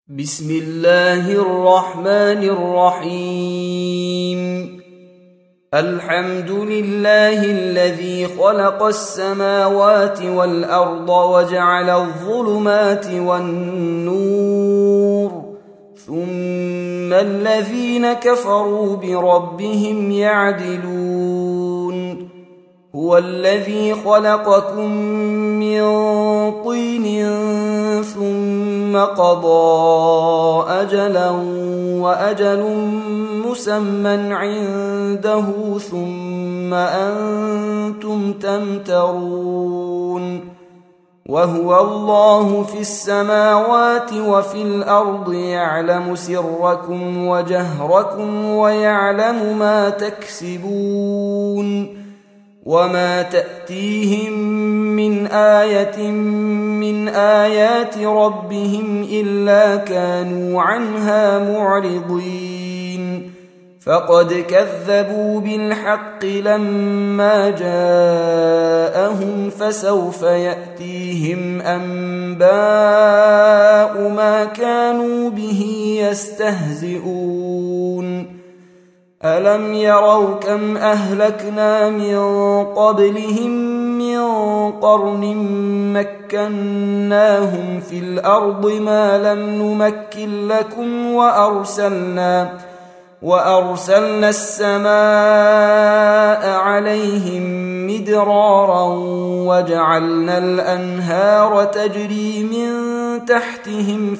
بسم الله الرحمن الرحيم. الحمد لله الذي خلق السماوات والأرض وجعل الظلمات والنور، ثم الذين كفروا بربهم يعدلون. هو الذي خلقكم من طين ثم قضى أجلا وأجل مسمى عنده ثم أنتم تمترون. وهو الله في السماوات وفي الأرض يعلم سركم وجهركم ويعلم ما تكسبون. وما تأتيهم من آية من آيات ربهم إلا كانوا عنها معرضين. فقد كذبوا بالحق لما جاءهم، فسوف يأتيهم أنباء ما كانوا به يستهزئون. ألم يروا كم أهلكنا من قبلهم من قرن مكناهم في الأرض ما لم نمكن لكم، وأرسلنا السماء عليهم مدرارا وجعلنا الأنهار تجري من تحتهم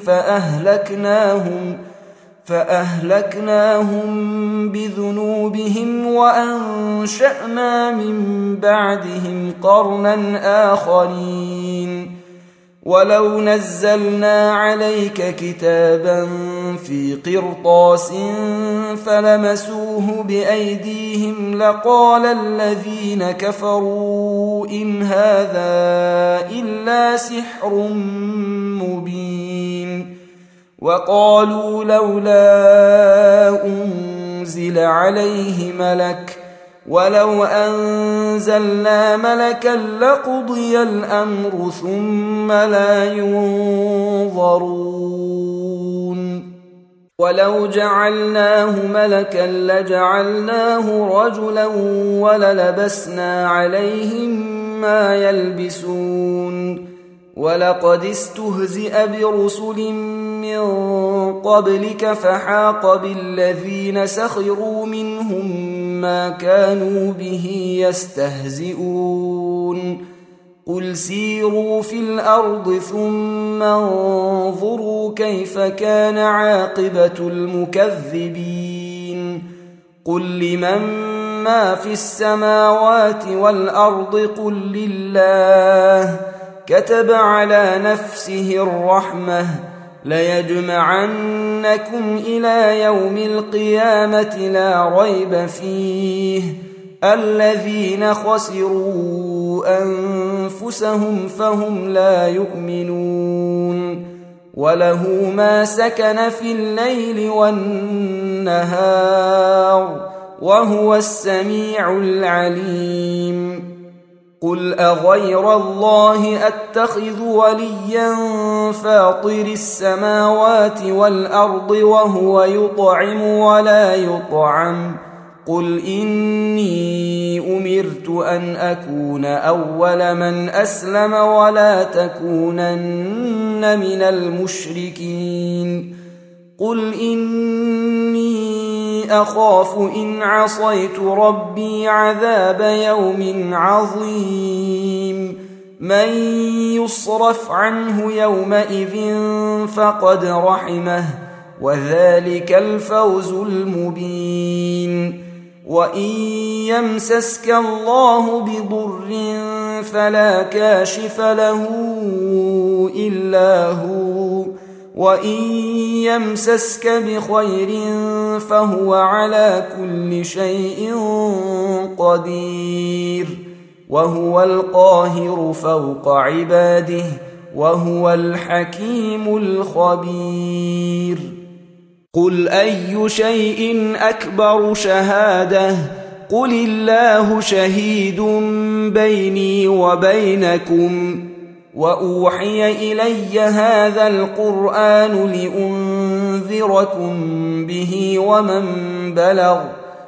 فأهلكناهم بذنوبهم وأنشأنا من بعدهم قرنا آخرين. ولو نزلنا عليك كتابا في قرطاس فلمسوه بأيديهم لقال الذين كفروا إن هذا إلا سحر مبين. وقالوا لولا أنزل عليه ملك، ولو أنزلنا ملكا لقضي الأمر ثم لا ينظرون. ولو جعلناه ملكا لجعلناه رجلا وللبسنا عليهم ما يلبسون. ولقد استهزئ برسل من قبلك فحاق بالذين سخروا منهم ما كانوا به يستهزئون. قل سيروا في الأرض ثم انظروا كيف كان عاقبة المكذبين. قل لمن ما في السماوات والأرض قل لله. كتب على نفسه الرحمة ليجمعنكم إلى يوم القيامة لا ريب فيه. الذين خسروا أنفسهم فهم لا يؤمنون. وله ما سكن في الليل والنهار وهو السميع العليم. قل أغير الله أتخذ وليا فاطر السماوات والأرض وهو يطعم ولا يطعم. قل إني أمرت أن أكون أول من أسلم ولا تكونن من المشركين. قل إني أخاف إن عصيت ربي عذاب يوم عظيم. من يصرف عنه يومئذ فقد رحمه وذلك الفوز المبين. وإن يمسسك الله بضر فلا كاشف له إلا هو، وإن يمسسك بخير فهو على كل شيء قدير. وهو القاهر فوق عباده وهو الحكيم الخبير. قل أي شيء أكبر شهادة؟ قل الله شهيد بيني وبينكم وأوحي إلي هذا القرآن لأنذركم به ومن بلغ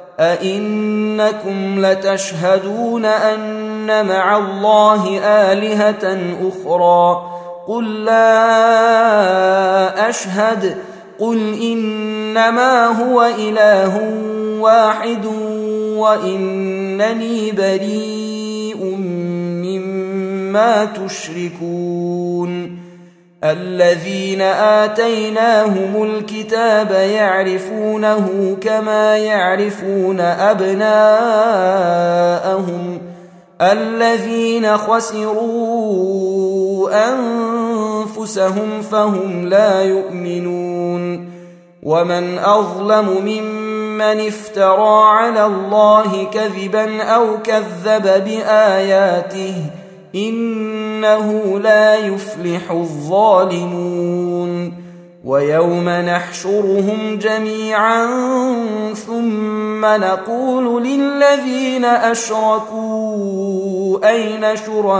أئنكم لتشهدون أن مع الله آلهة أخرى قل لا أشهد قل إنما هو إله واحد وإنني بريء مما تشركون الذين آتيناهم الكتاب يعرفونه كما يعرفون أبناءهم الذين خسروا أنفسهم فهم لا يؤمنون ومن أظلم ممن افترى على الله كذبا أو كذب بآياته إنه لا يفلح الظالمون ويوم نحشرهم جميعا ثم نقول للذين أشركوا أين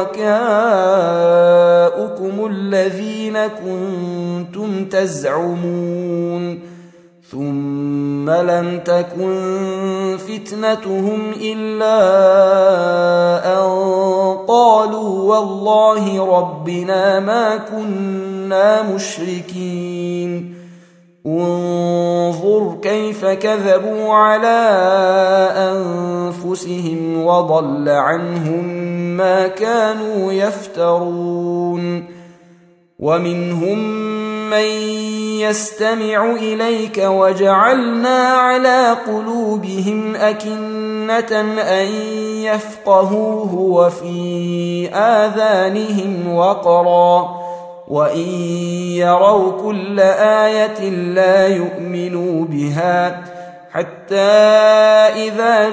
شركاؤكم الذين كنتم تزعمون ثم لم تكن فتنتهم إلا أن قالوا والله ربنا ما كنا مشركين انظر كيف كذبوا على أنفسهم وضل عنهم ما كانوا يفترون ومنهم من يستمع إليك وجعلنا على قلوبهم أكنة أن يفقهوه وفي آذانهم وقرا وإن يروا كل آية لا يؤمنوا بها حتى إذا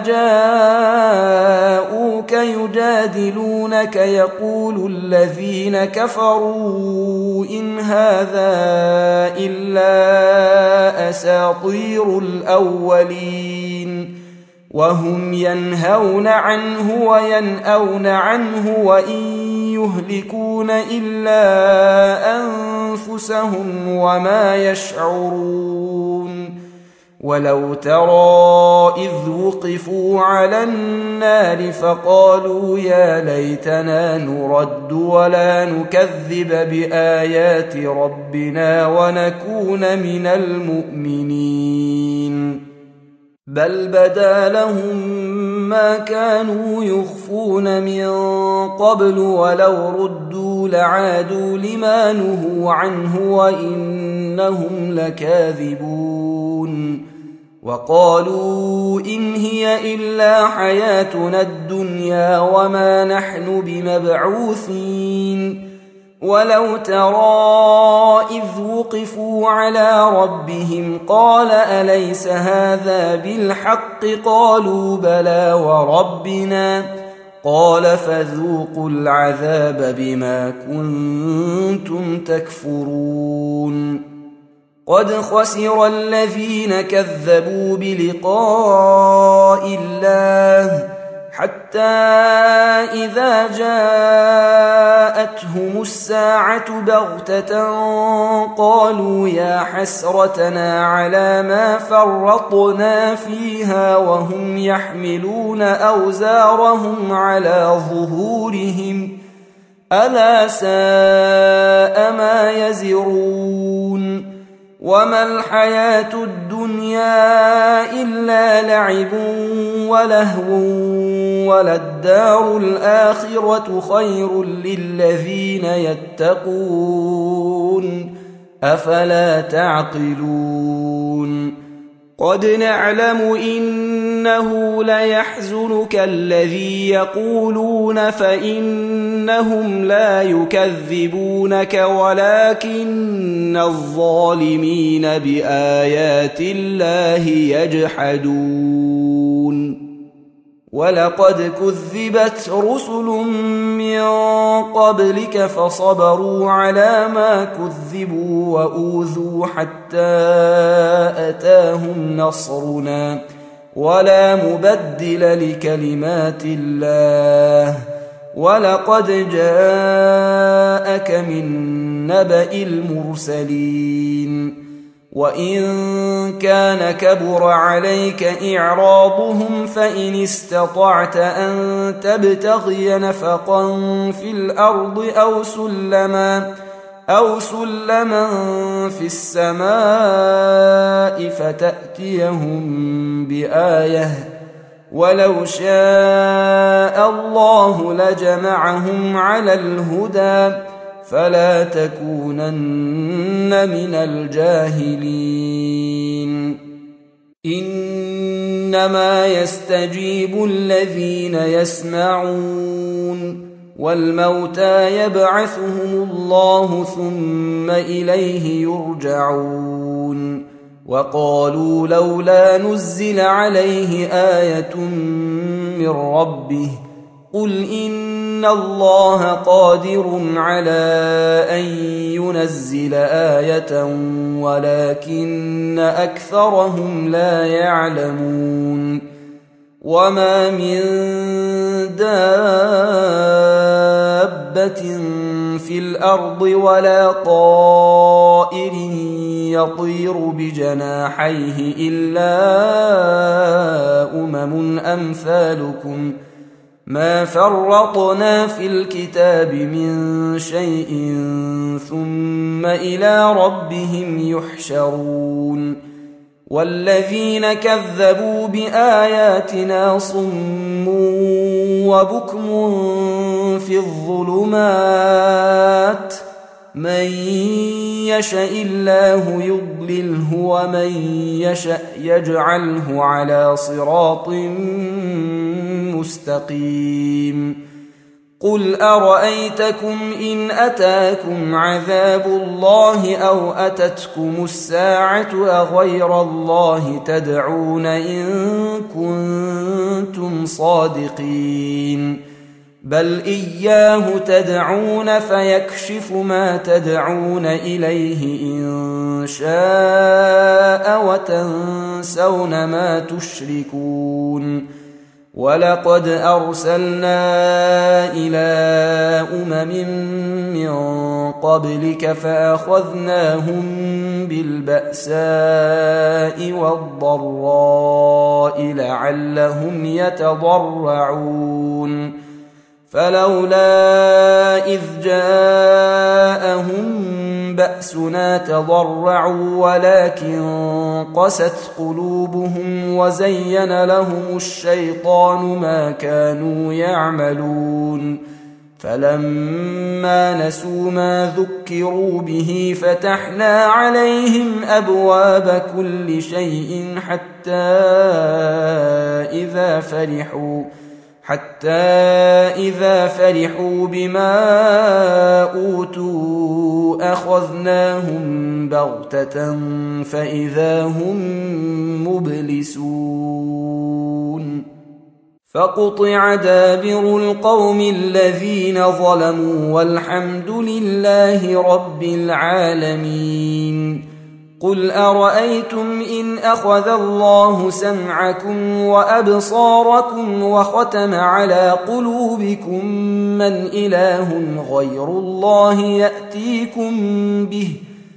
جاءوك يجادلونك يقول الذين كفروا إن هذا إلا أساطير الأولين وهم ينهون عنه وينأون عنه وإن يهلكون إلا أنفسهم وما يشعرون ولو ترى إذ وقفوا على النار فقالوا يا ليتنا نرد ولا نكذب بآيات ربنا ونكون من المؤمنين بل بدا لهم ما كانوا يخفون من قبل ولو ردوا لعادوا لما نهوا عنه وإنهم لكاذبون وقالوا إن هي إلا حياتنا الدنيا وما نحن بمبعوثين ولو ترى إذ وقفوا على ربهم قال أليس هذا بالحق قالوا بلى وربنا قال فذوقوا العذاب بما كنتم تكفرون قد خسر الذين كذبوا بلقاء الله حتى إذا جاءتهم الساعة بغتة قالوا يا حسرتنا على ما فرطنا فيها وهم يحملون أوزارهم على ظهورهم ألا ساء ما يزرون وما الحياة الدنيا إلا لعب ولهو وللدار الآخرة خير للذين يتقون أفلا تعقلون قد نعلم إنه ليحزنك الذي يقولون فإنهم لا يكذبونك ولكن الظالمين بآيات الله يجحدون ولقد كذبت رسل من قبلك فصبروا على ما كذبوا وأوذوا حتى أتاهم نصرنا ولا مبدل لكلمات الله ولقد جاءك من نبأ المرسلين وإن كان كبر عليك إعراضهم فإن استطعت أن تبتغي نفقا في الأرض أو سلما في السماء فتأتيهم بآية ولو شاء الله لجمعهم على الهدى فلا تكونن من الجاهلين إنما يستجيب الذين يسمعون والموتى يبعثهم الله ثم إليه يرجعون وقالوا لولا نزل عليه آية من ربه قل إن الله قادر على أن ينزل آية ولكن أكثرهم لا يعلمون وما من دابة في الأرض ولا طائر يطير بجناحيه إلا أمم أمثالكم ما فرطنا في الكتاب من شيء ثم إلى ربهم يحشرون والذين كذبوا بآياتنا صم وبكم في الظلمات من يشاء الله يضلله ومن يشاء يجعله على صراط مستقيم قل أرأيتكم إن أتاكم عذاب الله أو أتتكم الساعة أغير الله تدعون إن كنتم صادقين بل إياه تدعون فيكشف ما تدعون إليه إن شاء وتنسون ما تشركون ولقد أرسلنا إلى من قبلك فأخذناهم بالبأساء والضراء لعلهم يتضرعون فلولا إذ جاءهم بأسنا تضرعوا ولكن قست قلوبهم وزين لهم الشيطان ما كانوا يعملون فلما نسوا ما ذكروا به فتحنا عليهم أبواب كل شيء حتى إذا فرحوا بما أوتوا أخذناهم بغتة فإذا هم مبلسون فقطع دابر القوم الذين ظلموا والحمد لله رب العالمين قل أرأيتم إن أخذ الله سمعكم وأبصاركم وختم على قلوبكم من إله غير الله يأتيكم به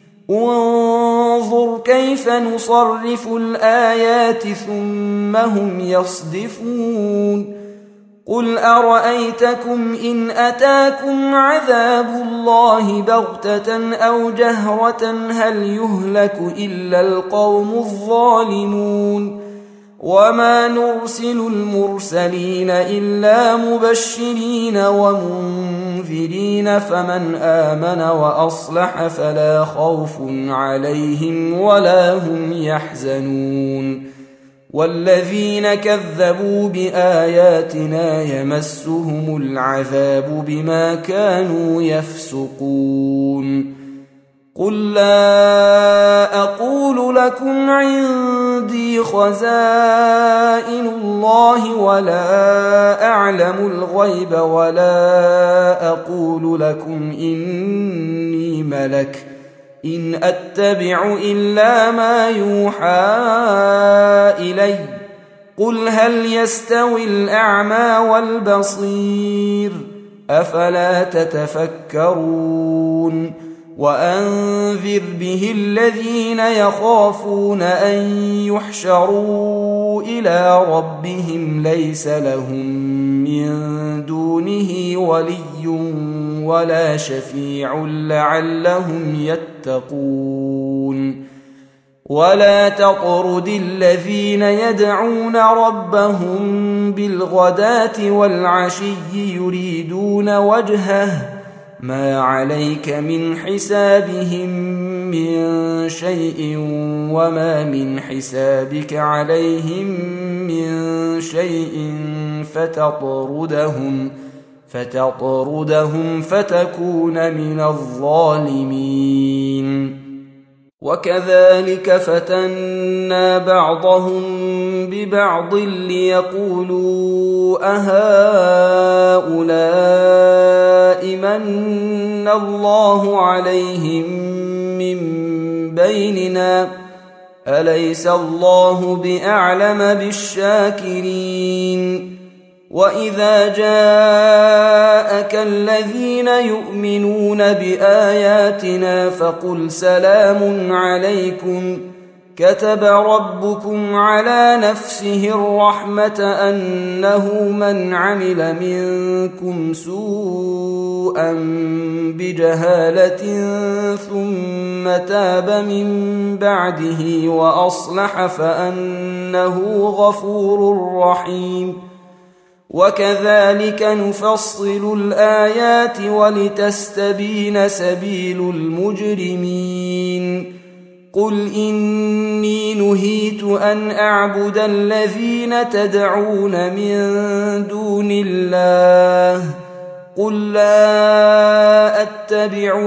انظر كيف نصرف الآيات ثم هم يصدفون قل أرأيتكم إن أتاكم عذاب الله بغتة أو جهرة هل يهلك إلا القوم الظالمون وما نرسل المرسلين إلا مبشرين ومنذرين فمن آمن وأصلح فلا خوف عليهم ولا هم يحزنون والذين كذبوا بآياتنا يمسهم العذاب بما كانوا يفسقون قل لا أقول لكم عندي خزائن الله ولا أعلم الغيب ولا أقول لكم إني ملك إن أتبع إلا ما يوحى إلي قل هل يستوي الأعمى والبصير أفلا تتفكرون وأنذر به الذين يخافون أن يحشروا إلى ربهم ليس لهم من دونه ولي ولا شفيع لعلهم يتقون ولا تطرد الذين يدعون ربهم بالغداة والعشي يريدون وجهه ما عليك من حسابهم من شيء وما من حسابك عليهم من شيء فتطردهم فتكون من الظالمين وكذلك فتنا بعضهم ببعض ليقولوا أهؤلاء من الله عليهم من بيننا أليس الله بأعلم بالشاكرين وإذا جاءك الذين يؤمنون بآياتنا فقل سلام عليكم كتب ربكم على نفسه الرحمة أنه من عمل منكم سوءا بجهالة ثم تاب من بعده وأصلح فأنه غفور رحيم وكذلك نفصل الآيات ولتستبين سبيل المجرمين قل إني نهيت أن أعبد الذين تدعون من دون الله قل لا أتبع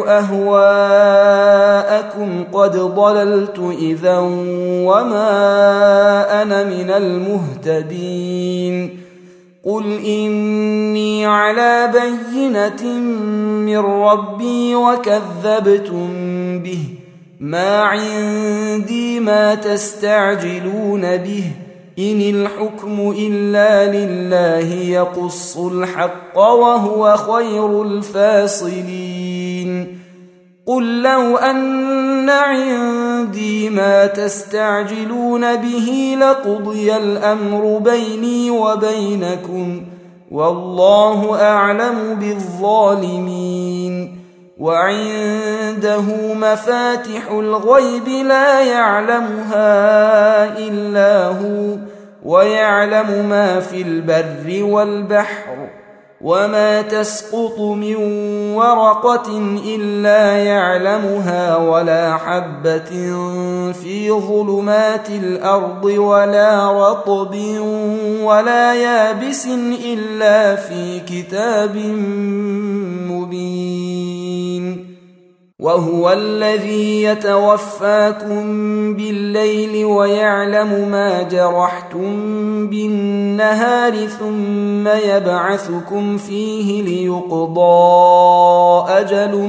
أهواءكم قد ضللت إذا وما أنا من المهتدين قل إني على بينة من ربي وكذبتم به ما عندي ما تستعجلون به إن الحكم إلا لله يقص الحق وهو خير الفاصلين قل لو أن عندي ما تستعجلون به لقضي الأمر بيني وبينكم والله أعلم بالظالمين وعنده مفاتح الغيب لا يعلمها إلا هو ويعلم ما في البر والبحر وما تسقط من ورقة إلا يعلمها ولا حبة في ظلمات الأرض ولا رطب ولا يابس إلا في كتاب مبين وهو الذي يتوفاكم بالليل ويعلم ما جرحتم بالنهار ثم يبعثكم فيه ليقضى أجل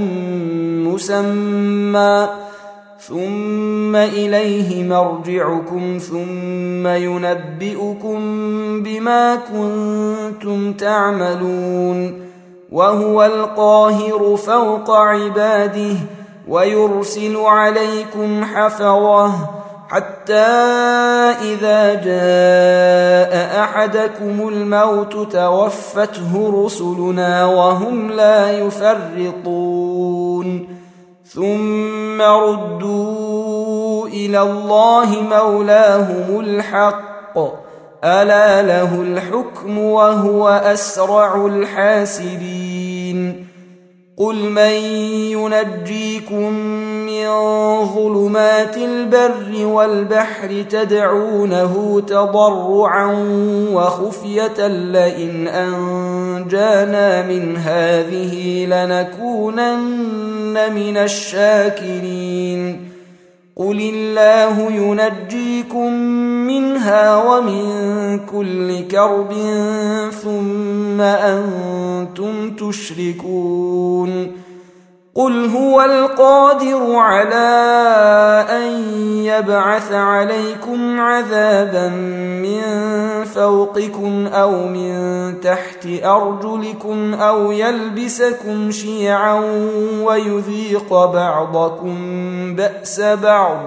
مسمى ثم إليه مرجعكم ثم ينبئكم بما كنتم تعملون وهو القاهر فوق عباده ويرسل عليكم حفظه حتى إذا جاء أحدكم الموت توفته رسلنا وهم لا يفرطون ثم ردوا إلى الله مولاهم الحق ألا له الحكم وهو أسرع الحاسبين قل من ينجيكم من ظلمات البر والبحر تدعونه تضرعا وخفية لئن أنجانا من هذه لنكونن من الشاكرين قل الله ينجيكم منها ومن كل كرب ثم أنتم تشركون قل هو القادر على أن يبعث عليكم عذابا من فوقكم أو من تحت أرجلكم أو يلبسكم شيعا ويذيق بعضكم بأس بعض.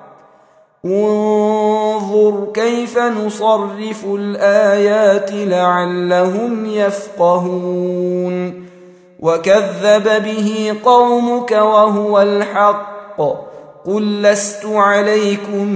انظر كيف نصرف الآيات لعلهم يفقهون. وكذب به قومك وهو الحق قل لست عليكم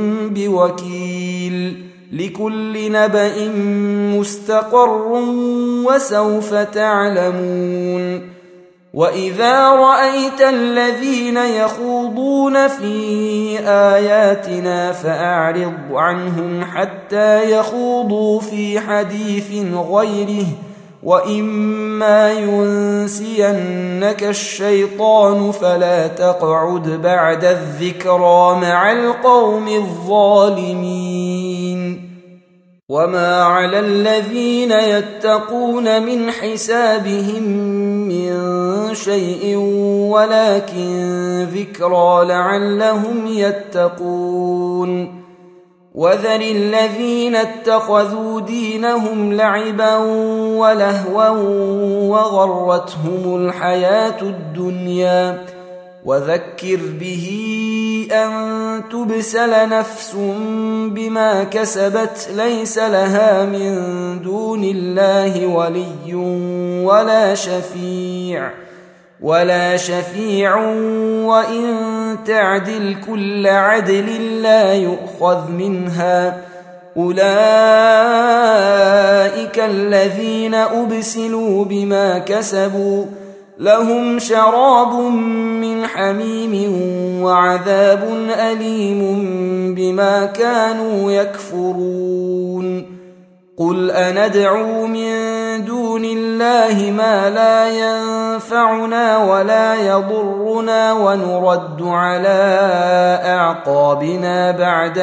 بوكيل لكل نبأ مستقر وسوف تعلمون. وإذا رأيت الذين يخوضون في آياتنا فأعرض عنهم حتى يخوضوا في حديث غيره وإما ينسينك الشيطان فلا تقعد بعد الذكرى مع القوم الظالمين. وما على الذين يتقون من حسابهم من شيء ولكن ذكرى لعلهم يتقون. وذر الذين اتخذوا دينهم لعبا ولهوا وغرتهم الحياة الدنيا وذكر به أن تبسل نفس بما كسبت ليس لها من دون الله ولي ولا شفيع وإن تعدل كل عدل لا يؤخذ منها. أولئك الذين أبسلوا بما كسبوا لهم شراب من حميم وعذاب أليم بما كانوا يكفرون. قل أندعو من دون الله ما لا ينفعنا ولا يضرنا ونرد على أعقابنا بعد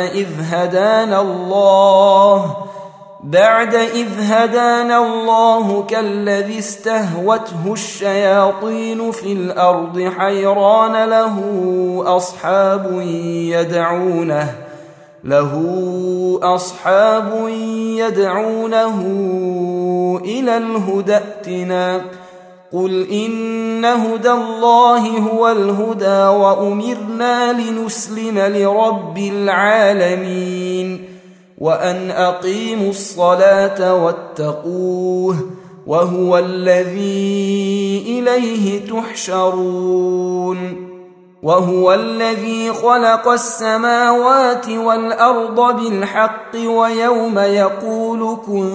إذ هدانا الله كالذي استهوته الشياطين في الأرض حيران له أصحاب يدعونه إلى الهدى ائتنا. قل إن هدى الله هو الهدى وأمرنا لنسلم لرب العالمين وأن أقيموا الصلاة واتقوه وهو الذي إليه تحشرون. وهو الذي خلق السماوات والأرض بالحق ويوم يقول كن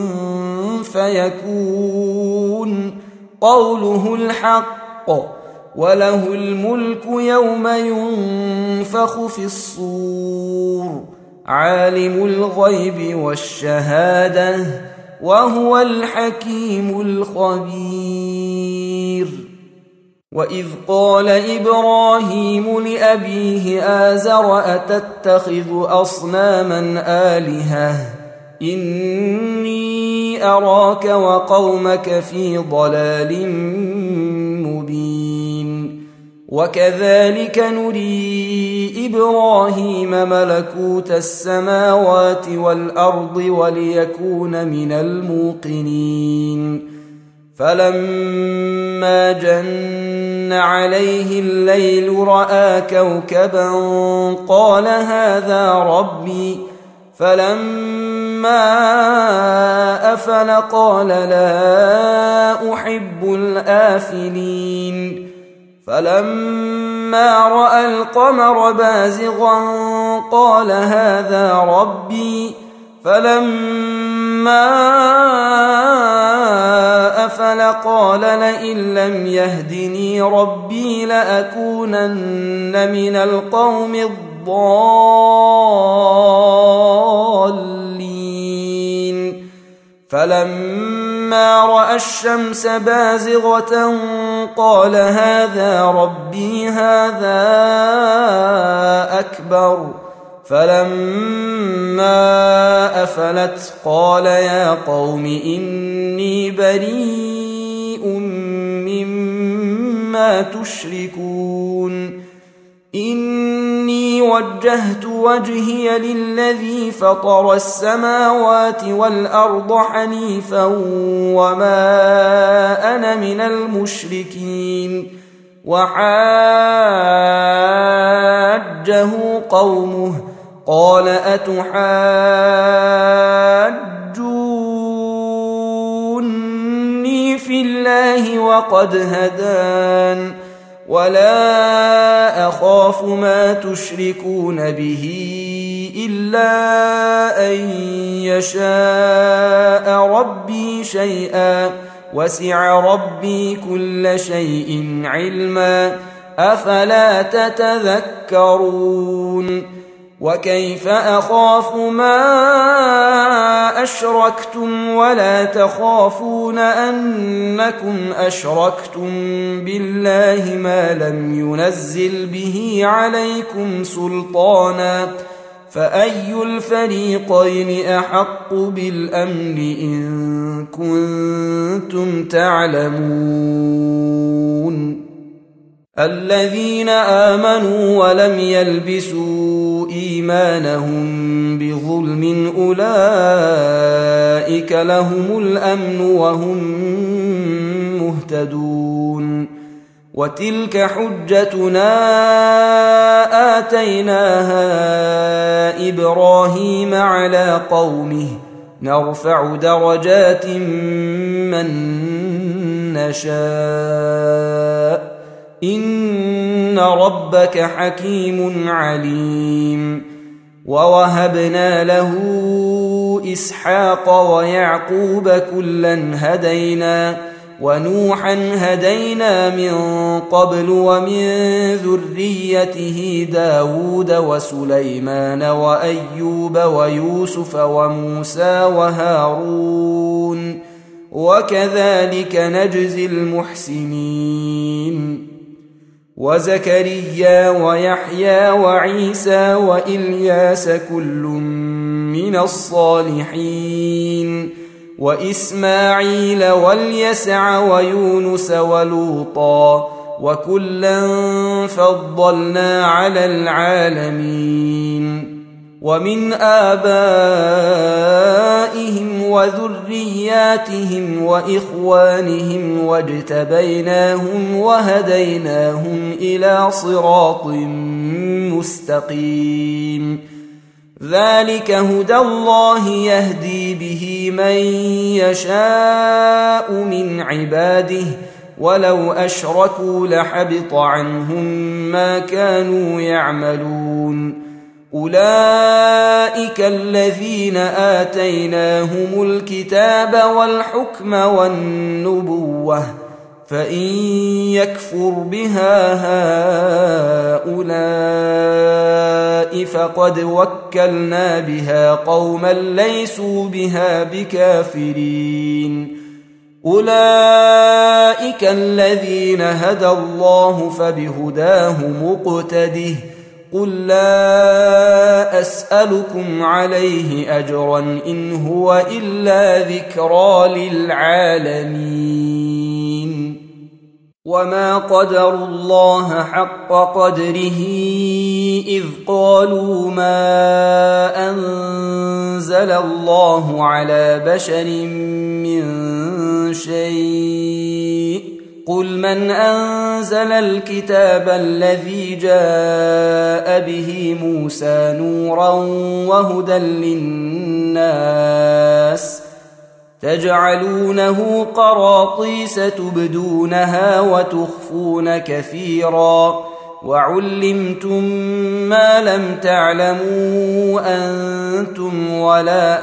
فيكون قوله الحق وله الملك يوم ينفخ في الصور عالم الغيب والشهادة وهو الحكيم الخبير. وإذ قال إبراهيم لأبيه آزر أتتخذ أصناما آلهة إني أراك وقومك في ضلال مبين. وكذلك نري إبراهيم ملكوت السماوات والأرض وليكون من الموقنين. فلما جن عليه الليل رأى كوكبا قال هذا ربي فلما أفل قال لا أحب الآفلين. فلما رأى القمر بازغا قال هذا ربي فلما أفل قال لئن لم يهدني ربي لأكونن من القوم الضالين. فلما رأى الشمس بازغة قال هذا ربي هذا أكبر. فلما أفلت قال يا قوم إني بريء مما ما تشركون إني وجهت وجهي للذي فطر السماوات والأرض حنيفا وما أنا من المشركين وحاجه قومه قال أتحاجوني في الله وقد هدان ولا أخاف ما تشركون به إلا أن يشاء ربي شيئا وسع ربي كل شيء علما أفلا تتذكرون وكيف أخاف ما أشركتم ولا تخافون أنكم أشركتم بالله ما لم ينزل به عليكم سلطانا فأي الفريقين أحق بالأمن إن كنتم تعلمون الذين آمنوا ولم يلبسوا إيمانهم بظلم أولئك لهم الأمن وهم مهتدون وتلك حجتنا آتيناها إبراهيم على قومه نرفع درجات من نشاء إن ربك حكيم عليم ووهبنا له إسحاق ويعقوب كلا هدينا ونوحا هدينا من قبل ومن ذريته داود وسليمان وأيوب ويوسف وموسى وهارون وكذلك نجزي المحسنين وزكريا ويحيى وعيسى وإلياس كل من الصالحين وإسماعيل واليسع ويونس ولوطا وكلا فضلنا على العالمين ومن آبائهم وذرياتهم وإخوانهم واجتبيناهم وهديناهم إلى صراط مستقيم ذلك هدى الله يهدي به من يشاء من عباده ولو أشركوا لحبط عنهم ما كانوا يعملون أولئك الذين آتيناهم الكتاب والحكم والنبوة فإن يكفر بها هؤلاء فقد وكلنا بها قوما ليسوا بها بكافرين أولئك الذين هدى الله فبهداه مقتده قل لا أسألكم عليه أجرا إن هو إلا ذكرى للعالمين وما قدروا الله حق قدره إذ قالوا ما أنزل الله على بشر من شيء قل من أنزل الكتاب الذي جاء به موسى نورا وهدى للناس تجعلونه قراطيس تبدونها وتخفون كثيرا وعلمتم ما لم تعلموا أنتم ولا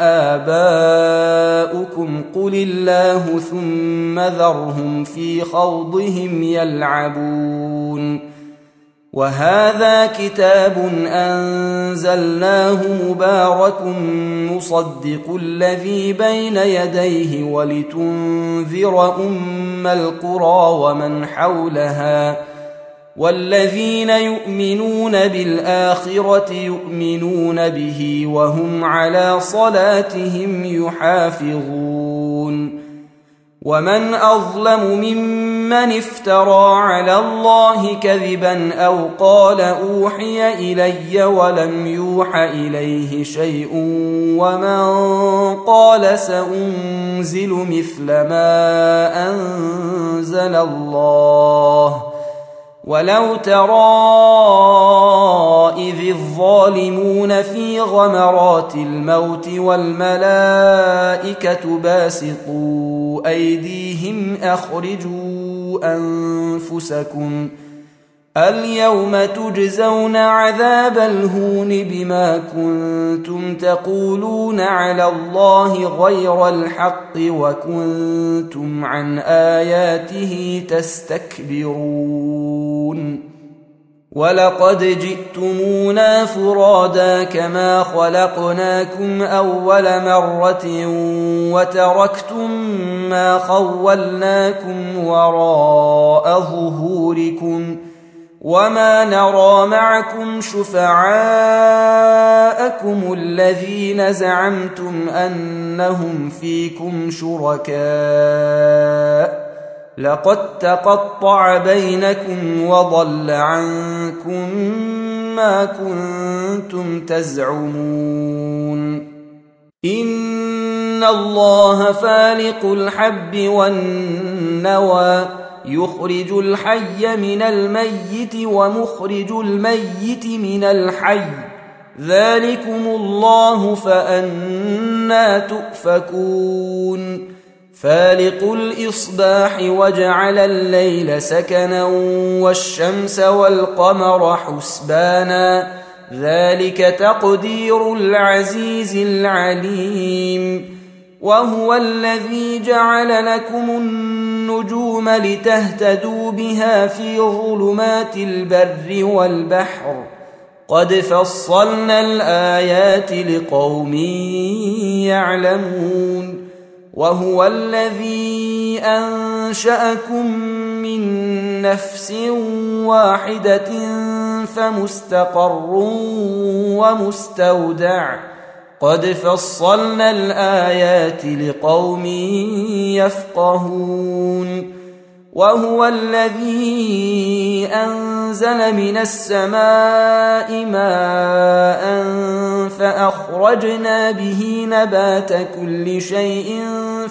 آباؤكم قل الله ثم ذرهم في خوضهم يلعبون وهذا كتاب أنزلناه مبارك مصدق الذي بين يديه ولتنذر أم القرى ومن حولها والذين يؤمنون بالآخرة يؤمنون به وهم على صلاتهم يحافظون ومن أظلم ممن افترى على الله كذبا أو قال أوحي إلي ولم يوح إليه شيء ومن قال سأنزل مثل ما أنزل الله ولو ترى إذ الظالمون في غمرات الموت والملائكة باسطوا أيديهم أخرجوا أنفسكم اليوم تجزون عذاب الهون بما كنتم تقولون على الله غير الحق وكنتم عن آياته تستكبرون ولقد جئتمونا فرادا كما خلقناكم أول مرة وتركتم ما خولناكم وراء ظهوركم وما نرى معكم شفعاءكم الذين زعمتم أنهم فيكم شركاء لقد تقطع بينكم وضل عنكم ما كنتم تزعمون إن الله فالق الحب والنوى يخرج الحي من الميت ومخرج الميت من الحي ذلكم الله فأنى تؤفكون فالق الإصباح وجعل الليل سكنا والشمس والقمر حسبانا ذلك تقدير العزيز العليم وهو الذي جعل لكم النجوم لتهتدوا بها في ظلمات البر والبحر قد فصلنا الآيات لقوم يعلمون وهو الذي أنشأكم من نفس واحدة فمستقر ومستودع قد فصلنا الآيات لقوم يفقهون وهو الذي أنزل من السماء ماء فأخرجنا به نبات كل شيء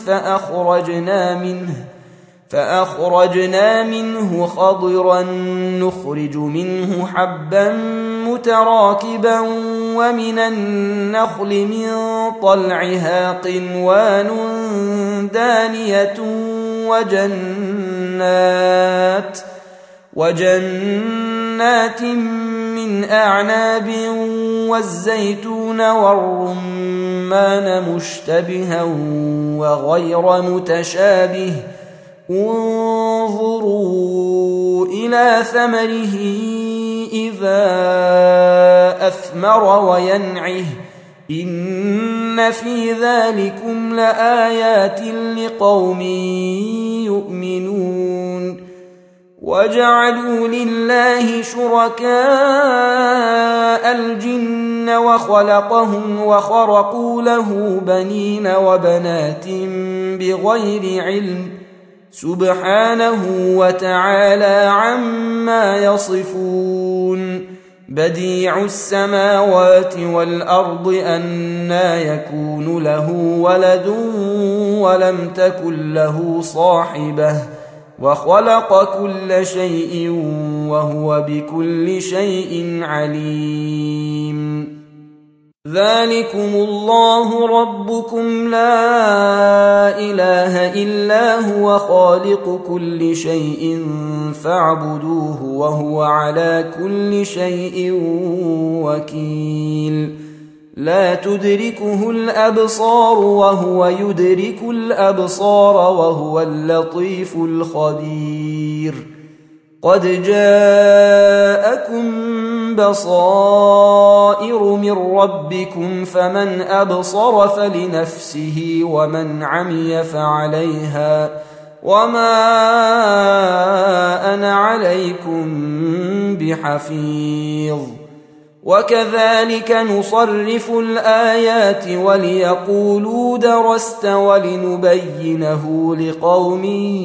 فأخرجنا منه خضرا نخرج منه حبا متراكبا ومن النخل من طلعها قنوان دانية وجنات من أعناب والزيتون والرمان مشتبها وغير متشابه انظروا إلى ثمره إذا أثمر وينعه إن في ذلكم لآيات لقوم يؤمنون وجعلوا لله شركاء الجن وخلقهم وخرقوا له بنين وبنات بغير علم سبحانه وتعالى عما يصفون بديع السماوات والأرض أنى يكون له ولد ولم تكن له صاحبة وخلق كل شيء وهو بكل شيء عليم ذلكم الله ربكم لا إله إلا هو خالق كل شيء فاعبدوه وهو على كل شيء وكيل لا تدركه الأبصار وهو يدرك الأبصار وهو اللطيف الخبير قد جاءكم بصائر من ربكم فمن أبصر فلنفسه ومن عمي فعليها وما أنا عليكم بحفيظ وكذلك نصرف الآيات وليقولوا درست ولنبينه لقوم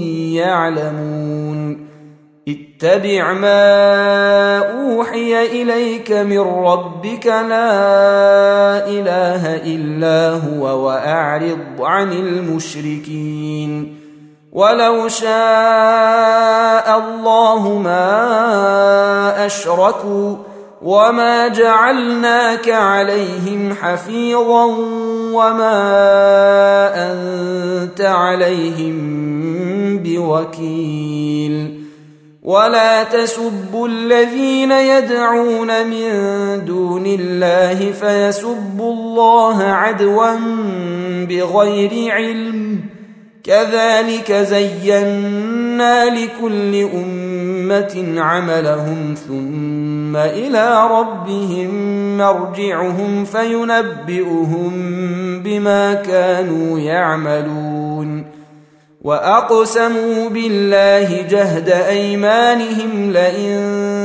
يعلمون اتبع ما أوحي إليك من ربك لا إله إلا هو وأعرض عن المشركين ولو شاء الله ما أشركوا وما جعلناك عليهم حفيظا وما أنت عليهم بوكيل ولا تسبوا الذين يدعون من دون الله فيسبوا الله عدوا بغير علم كذلك زينا لكل أمة عملهم ثم إلى ربهم مرجعهم فينبئهم بما كانوا يعملون وأقسموا بالله جهد أيمانهم لئن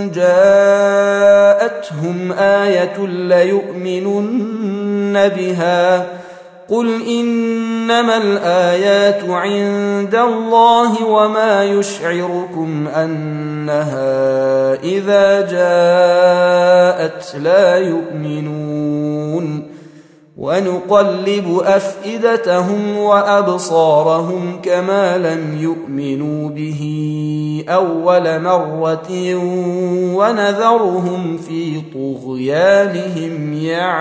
جاءتهم آية ليؤمنن بها قل إنما الآيات عند الله وما يشعركم أنها إذا جاءت لا يؤمنون ونقلب أفئدتهم وأبصارهم كما لم يؤمنوا به أول مرة ونذرهم في طغيانهم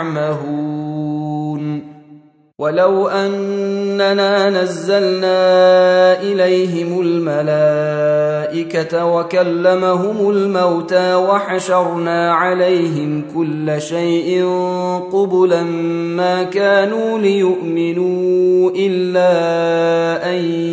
يعمهون ولو أننا نزلنا إليهم الملائكة وكلمهم الموتى وحشرنا عليهم كل شيء قبلا ما كانوا ليؤمنوا إلا أن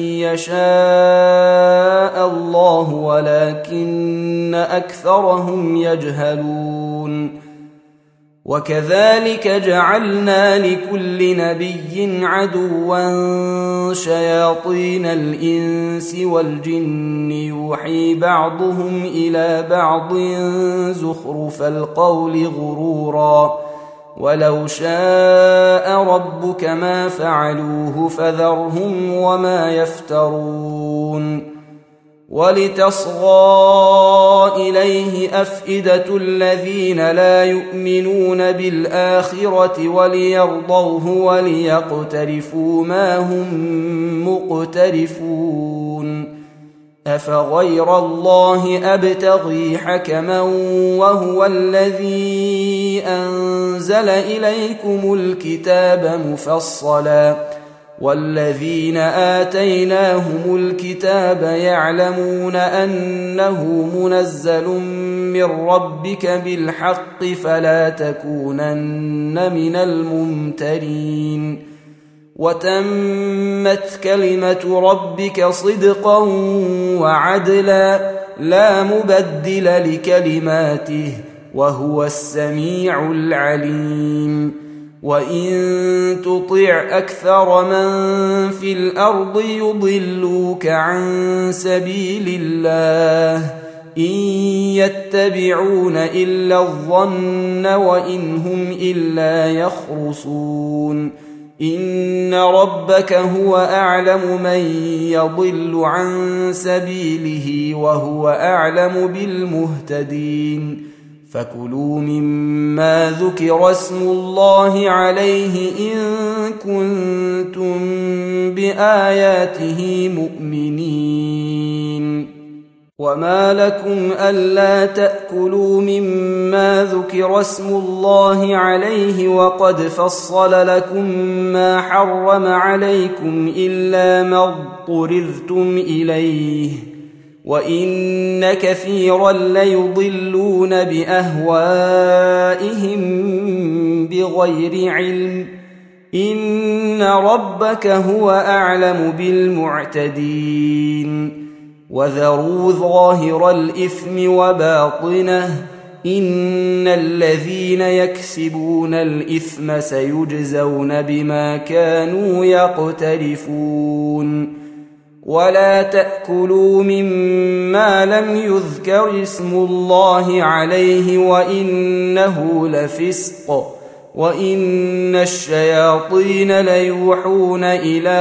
يشاء الله ولكن أكثرهم يجهلون وكذلك جعلنا لكل نبي عدوا شياطين الإنس والجن يوحي بعضهم إلى بعض زخرف القول غرورا ولو شاء ربك ما فعلوه فذرهم وما يفترون ولتصغى إليه أفئدة الذين لا يؤمنون بالآخرة وليرضوه وليقترفوا ما هم مقترفون أفغير الله أبتغي حكما وهو الذي أنزل إليكم الكتاب مفصلا والذين آتيناهم الكتاب يعلمون أنه منزل من ربك بالحق فلا تكونن من الممترين وتمت كلمة ربك صدقا وعدلا لا مبدل لكلماته وهو السميع العليم وإن تطع أكثر من في الأرض يضلوك عن سبيل الله إن يتبعون إلا الظن وإن هم إلا يخرصون إن ربك هو أعلم من يضل عن سبيله وهو أعلم بالمهتدين فكلوا مما ذكر اسم الله عليه إن كنتم بآياته مؤمنين وما لكم ألا تأكلوا مما ذكر اسم الله عليه وقد فصل لكم ما حرم عليكم إلا ما اضطررتم إليه وإن كثيرا ليضلون بأهوائهم بغير علم إن ربك هو أعلم بالمعتدين وذروا ظاهر الإثم وباطنه إن الذين يكسبون الإثم سيجزون بما كانوا يقترفون ولا تأكلوا مما لم يذكر اسم الله عليه وإنه لفسق وإن الشياطين ليوحون إلى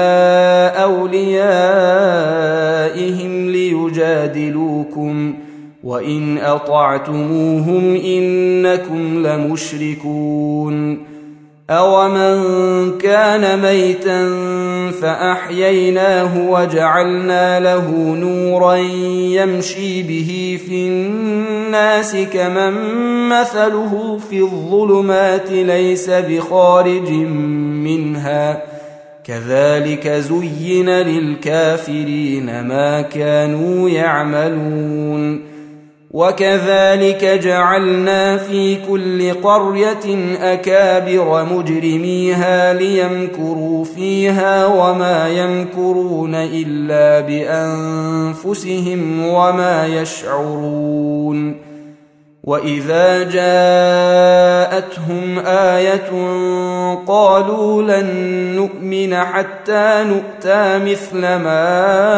أوليائهم ليجادلوكم وإن أطعتموهم إنكم لمشركون أومن كان ميتا فأحييناه وجعلنا له نورا يمشي به في الناس كمن مثله في الظلمات ليس بخارج منها كذلك زين للكافرين ما كانوا يعملون وكذلك جعلنا في كل قرية أكابر مجرميها ليمكروا فيها وما يمكرون إلا بأنفسهم وما يشعرون وإذا جاءتهم آية قالوا لن نؤمن حتى نؤتى مثل ما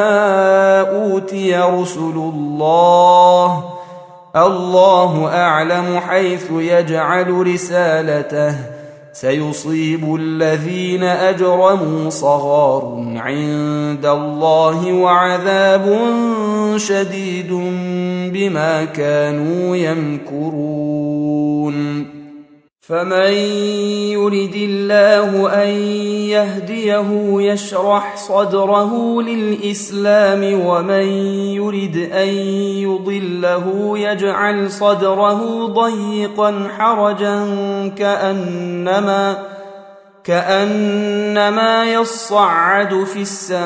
أوتي رسل الله أعلم حيث يجعل رسالته سيصيب الذين أجرموا صغار عند الله وعذاب شديد بما كانوا يمكرون فمن يرد الله أن يهديه يشرح صدره للإسلام ومن يرد أن يضله يجعل صدره ضيقا حرجا كأنما يصعد في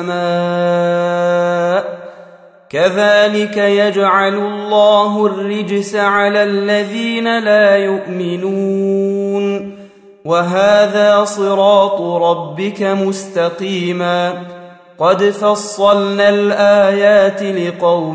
السماء كذلك يجعل الله الرجس على الذين لا يؤمنون وهذا صراط ربك مستقيما قد فصلنا الآيات لقوم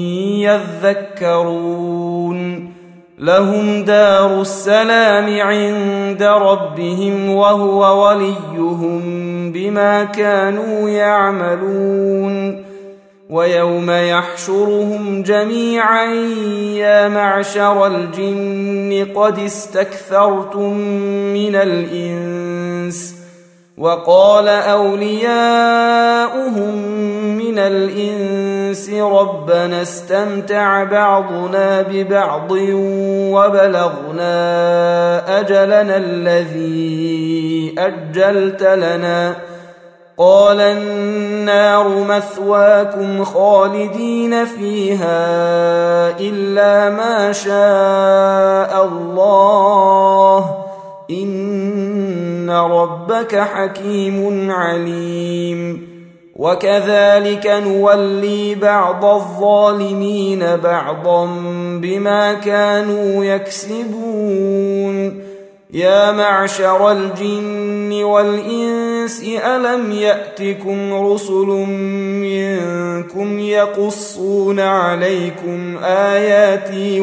يذكرون لهم دار السلام عند ربهم وهو وليهم بما كانوا يعملون ويوم يحشرهم جميعا يا معشر الجن قد استكثرتم من الإنس وقال أولياؤهم من الإنس ربنا استمتع بعضنا ببعض وبلغنا أجلنا الذي أجلت لنا قال النار مثواكم خالدين فيها إلا ما شاء الله إن ربك حكيم عليم وكذلك نولي بعض الظالمين بعضا بما كانوا يكسبون يا معشر الجن والإنس ألم يأتكم رسل منكم يقصون عليكم آياتي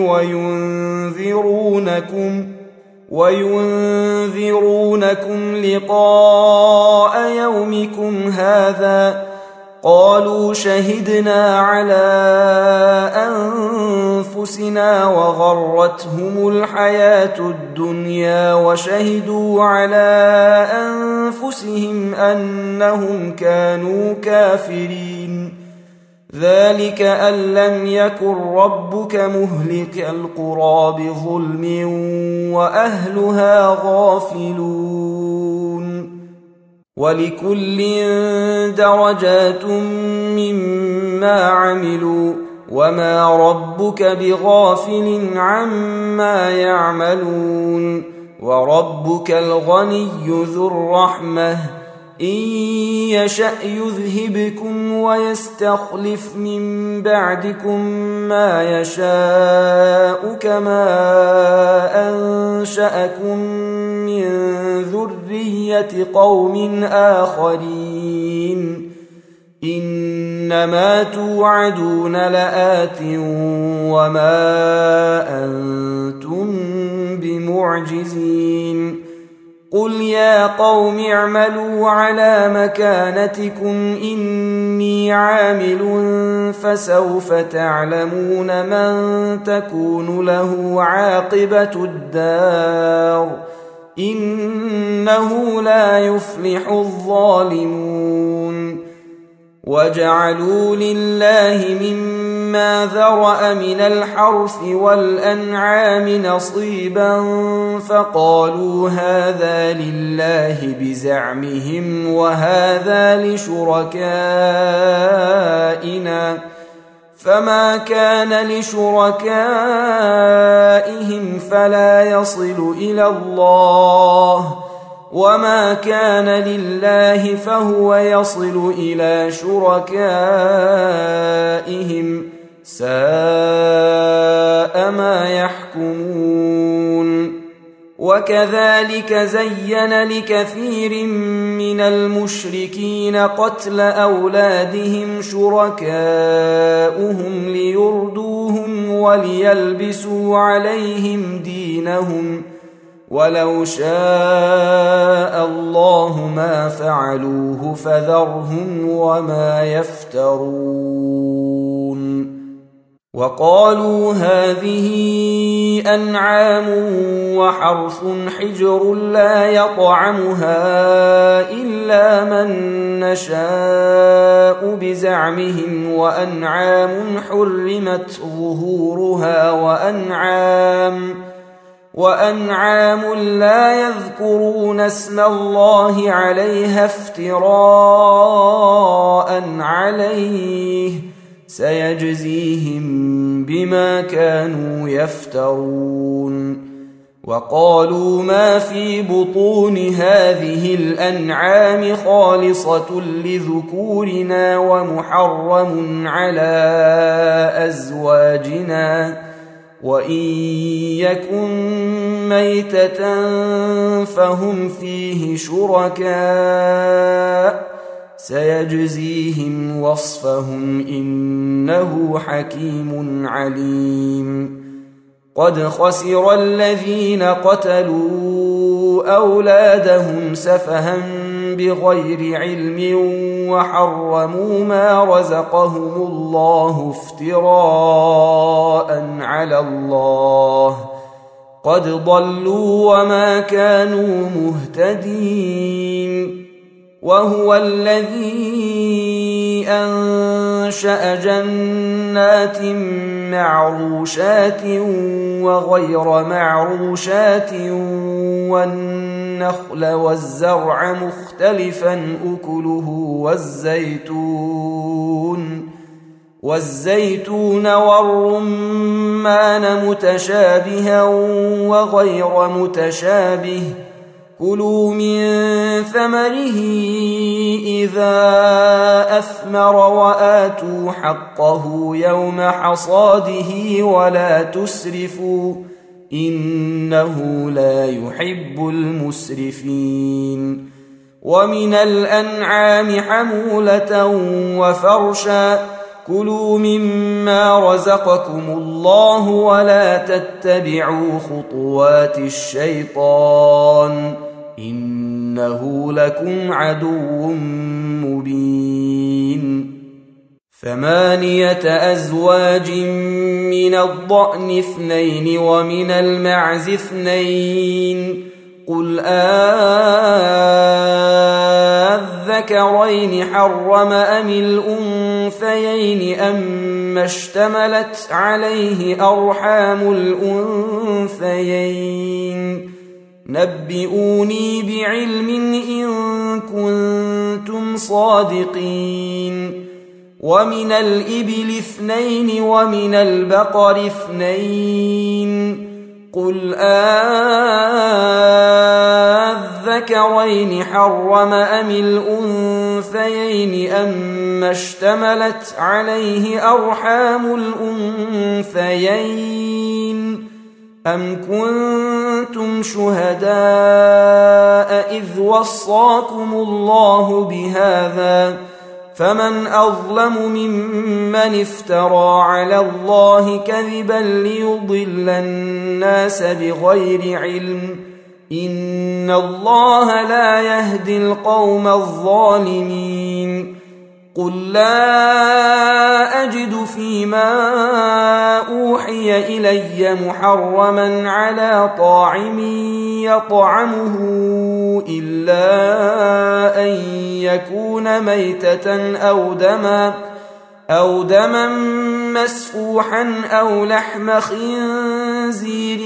وينذرونكم لقاء يومكم هذا قالوا شهدنا على أنفسنا وغرتهم الحياة الدنيا وشهدوا على أنفسهم أنهم كانوا كافرين ذلك أن لم يكن ربك مهلك القرى بظلم وأهلها غافلون ولكل درجات مما عملوا وما ربك بغافل عما يعملون وربك الغني ذو الرحمة إن يشأ يذهبكم ويستخلف من بعدكم ما يشاء كما أنشأكم من ذرية قوم آخرين إنما توعدون لآت وما أنتم بمعجزين قل يا قوم اعملوا على مكانتكم إني عامل فسوف تعلمون من تكون له عاقبة الدار إنه لا يفلح الظالمون وجعلوا لله مما ذرأ من الحرث والأنعام نصيبا فقالوا هذا لله بزعمهم وهذا لشركائنا فما كان لشركائهم فلا يصل إلى الله وما كان لله فهو يصل إلى شركائهم ساء ما يحكمون وكذلك زين لكثير من المشركين قتل أولادهم شركاؤهم ليردوهم وليلبسوا عليهم دينهم ولو شاء الله ما فعلوه فذرهم وما يفترون وقالوا هذه أنعام وحرث حجر لا يطعمها إلا من نشاء بزعمهم وأنعام حرمت ظهورها وأنعام لا يذكرون اسم الله عليها افتراء عليه سيجزيهم بما كانوا يفترون وقالوا ما في بطون هذه الأنعام خالصة لذكورنا ومحرم على أزواجنا وإن يكن ميتة فهم فيه شركاء سيجزيهم وصفهم إنه حكيم عليم قد خسر الذين قتلوا أولادهم سفها بغير علم وحرموا ما رزقهم الله افتراء على الله قد ضلوا وما كانوا مهتدين وهو الذي أنشأ جنات معروشات وغير معروشات والنخل والزرع مختلفا أكله والزيتون والرمان متشابها وغير متشابه كلوا من ثمره إذا أثمر وآتوا حقه يوم حصاده ولا تسرفوا إنه لا يحب المسرفين ومن الأنعام حمولة وفرشا كلوا مما رزقكم الله ولا تتبعوا خطوات الشيطان إنه لكم عدو مبين 8 أزواج من الضأن 2 ومن المعز 2 قل الذكرين حرم أم الأنثيين أما اشتملت عليه أرحام الأنثيين نبئوني بعلم إن كنتم صادقين ومن الإبل 2 ومن البقر 2 قل الذكرين حرم أم الأنثيين أما اشتملت عليه أرحام الأنثيين أم كنتم شهداء إذ وصاكم الله بهذا فمن أظلم ممن افترى على الله كذبا ليضل الناس بغير علم إن الله لا يهدي القوم الظالمين قل لا أجد فيما أوحي إلي محرما على طاعم يطعمه إلا أن يكون ميتة أو دما مسفوحا أو لحم خنزير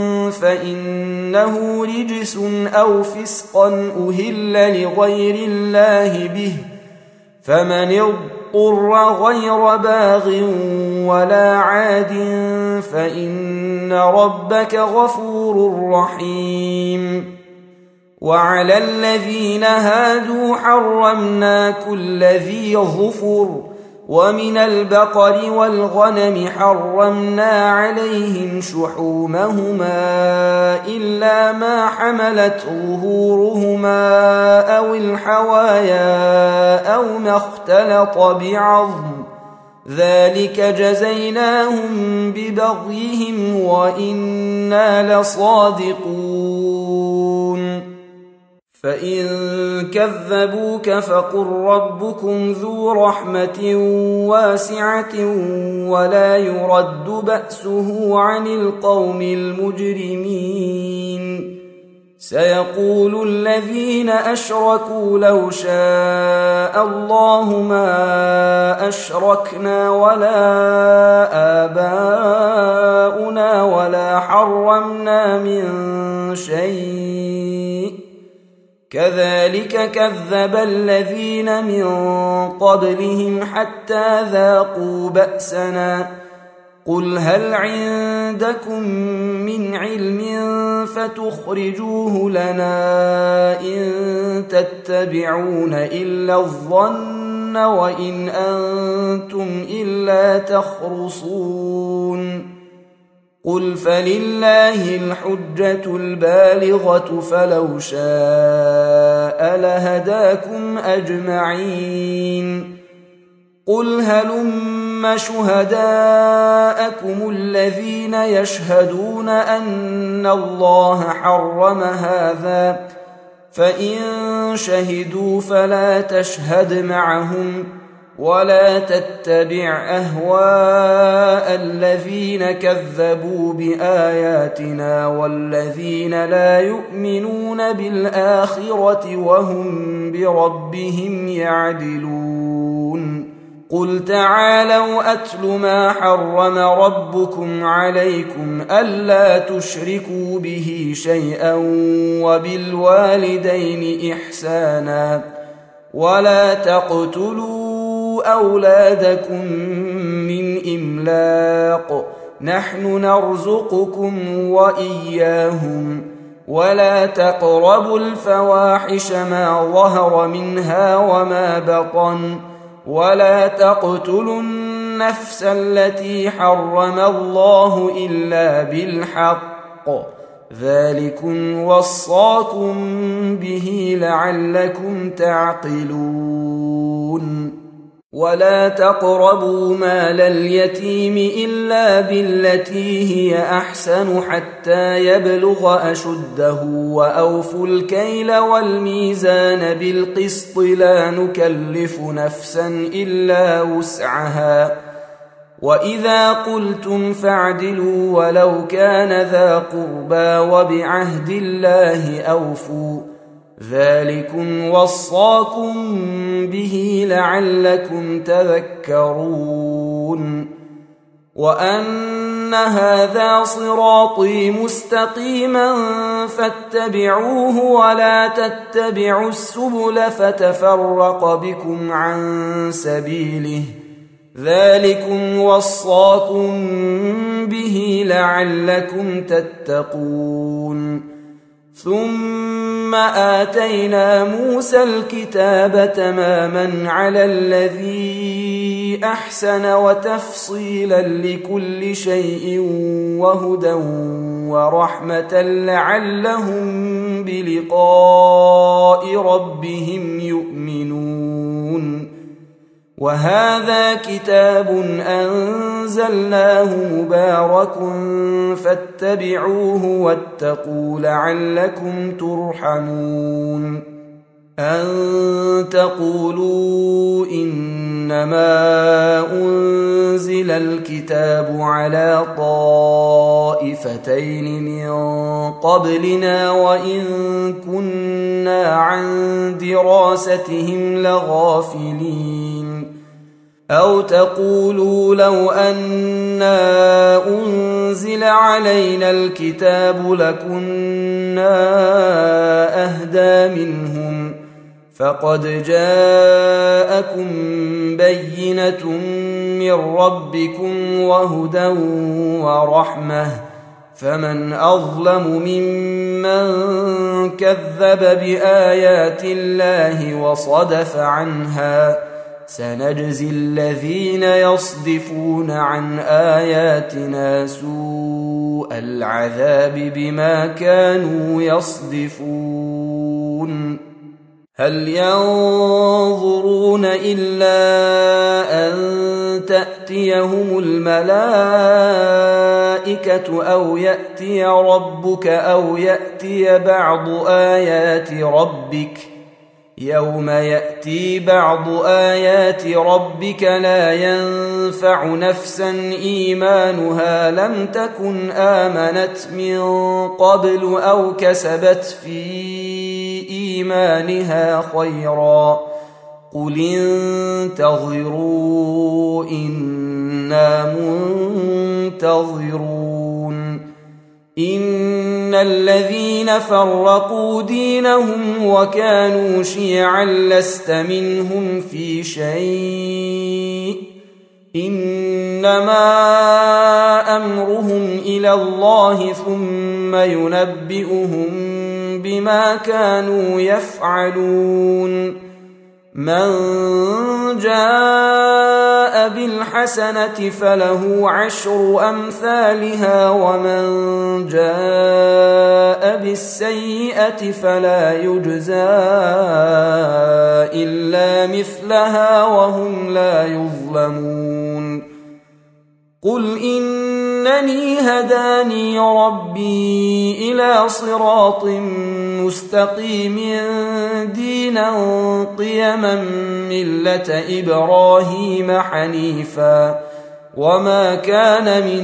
فإنه رجس أو فسقا أهل لغير الله به فمن اضطر غير باغ ولا عاد فإن ربك غفور رحيم وعلى الذين هادوا حرمنا كل ذي ظفر ومن البقر والغنم حرمنا عليهم شحومهما إلا ما حملت ظهورهما أو الحوايا أو ما اختلط بعظم ذلك جزيناهم ببغيهم وإنا لصادقون فإن كذبوك فقل ربكم ذو رحمة واسعة ولا يرد بأسه عن القوم المجرمين سيقول الذين أشركوا لو شاء الله ما أشركنا ولا آباؤنا ولا حرمنا من شيء كذلك كذب الذين من قبلهم حتى ذاقوا بأسنا قل هل عندكم من علم فتخرجوه لنا إن تتبعون إلا الظن وإن أنتم إلا تخرصون قل فلله الحجة البالغة فلو شاء لهداكم أجمعين قل هلم شهداءكم الذين يشهدون أن الله حرم هذا فإن شهدوا فلا تشهد معهم ولا تتبع أهواء الذين كذبوا بآياتنا والذين لا يؤمنون بالآخرة وهم بربهم يعدلون قل تعالوا أتل ما حرم ربكم عليكم ألا تشركوا به شيئا وبالوالدين إحسانا ولا تقتلوا أولادكم من إملاق نحن نرزقكم وإياهم ولا تقربوا الفواحش ما ظهر منها وما بطن ولا تقتلوا النفس التي حرم الله إلا بالحق ذلكم وصاكم به لعلكم تعقلون ولا تقربوا مال اليتيم إلا بالتي هي أحسن حتى يبلغ أشده وأوفوا الكيل والميزان بالقسط لا نكلف نفسا إلا وسعها وإذا قلتم فاعدلوا ولو كان ذا قربى وبعهد الله أوفوا ذلكم وصاكم به لعلكم تذكرون وأن هذا صراطي مستقيما فاتبعوه ولا تتبعوا السبل فتفرق بكم عن سبيله ذلكم وصاكم به لعلكم تتقون ثم آتينا موسى الكتاب تماما على الذي أحسن وتفصيلا لكل شيء وهدى ورحمة لعلهم بلقاء ربهم يؤمنون وهذا كتاب أنزلناه مبارك فاتبعوه واتقوا لعلكم ترحمون أن تقولوا إنما أنزل الكتاب على طائفتين من قبلنا وإن كنا عن دراستهم لغافلين أو تقولوا لو أنا أنزل علينا الكتاب لكنا أهدى منهم فقد جاءكم بينة من ربكم وهدى ورحمة فمن أظلم ممن كذب بآيات الله وصدف عنها سنجزي الذين يصدفون عن آياتنا سوء العذاب بما كانوا يصدفون هل ينظرون إلا أن تأتيهم الملائكة أو يأتي ربك أو يأتي بعض آيات ربك يوم يأتي بعض آيات ربك لا ينفع نفسا إيمانها لم تكن آمنت من قبل أو كسبت في إيمانها خيرا قل انتظروا إنا منتظرون إن الذين فرقوا دينهم وكانوا شيعا لست منهم في شيء إنما أمرهم إلى الله ثم ينبئهم بما كانوا يفعلون من جاء بالحسنة فله عشر أمثالها ومن جاء بالسيئة فلا يجزى إلا مثلها وهم لا يظلمون قل إنني هداني ربي إلى صراط مستقيم دينا قيما ملة إبراهيم حنيفا وما كان من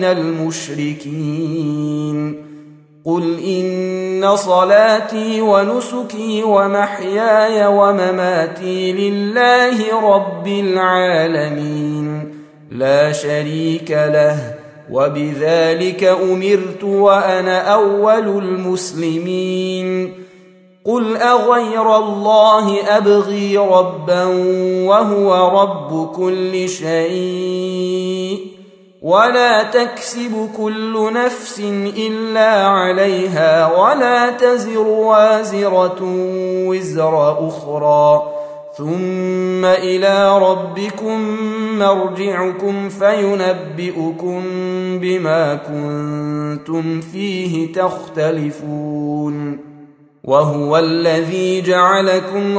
المشركين قل إن صلاتي ونسكي ومحياي ومماتي لله رب العالمين لا شريك له وبذلك أمرت وأنا أول المسلمين قل أغير الله أبغي ربا وهو رب كل شيء ولا تكسب كل نفس إلا عليها ولا تزر وازرة وزر أخرى ثم إلى ربكم مرجعكم فينبئكم بما كنتم فيه تختلفون وهو الذي جعلكم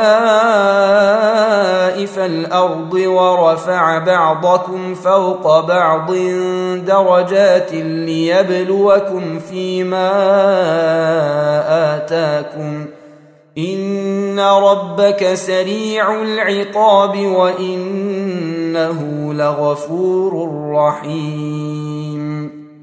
خلائف الأرض ورفع بعضكم فوق بعض درجات ليبلوكم فيما آتاكم إن ربك سريع العقاب وإنه لغفور رحيم